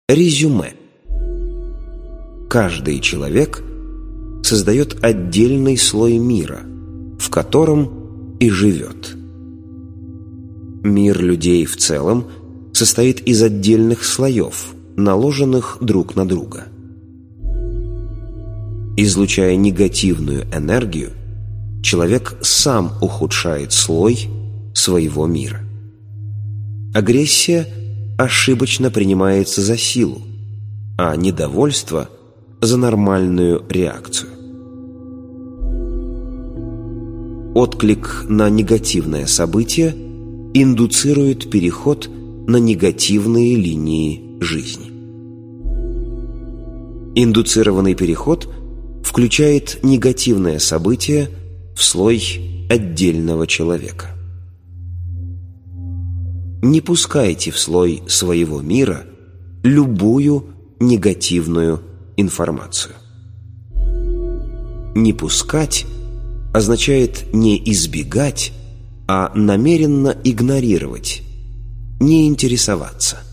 Резюме. Каждый человек создает отдельный слой мира, в котором и живет. Мир людей в целом состоит из отдельных слоев, наложенных друг на друга. Излучая негативную энергию, человек сам ухудшает слой своего мира. Агрессия ошибочно принимается за силу, а недовольство – за нормальную реакцию. Отклик на негативное событие индуцирует переход на негативные линии жизни. Индуцированный переход включает негативное событие в слой отдельного человека. Не пускайте в слой своего мира любую негативную информацию. Не пускать означает не избегать, а намеренно игнорировать, не интересоваться.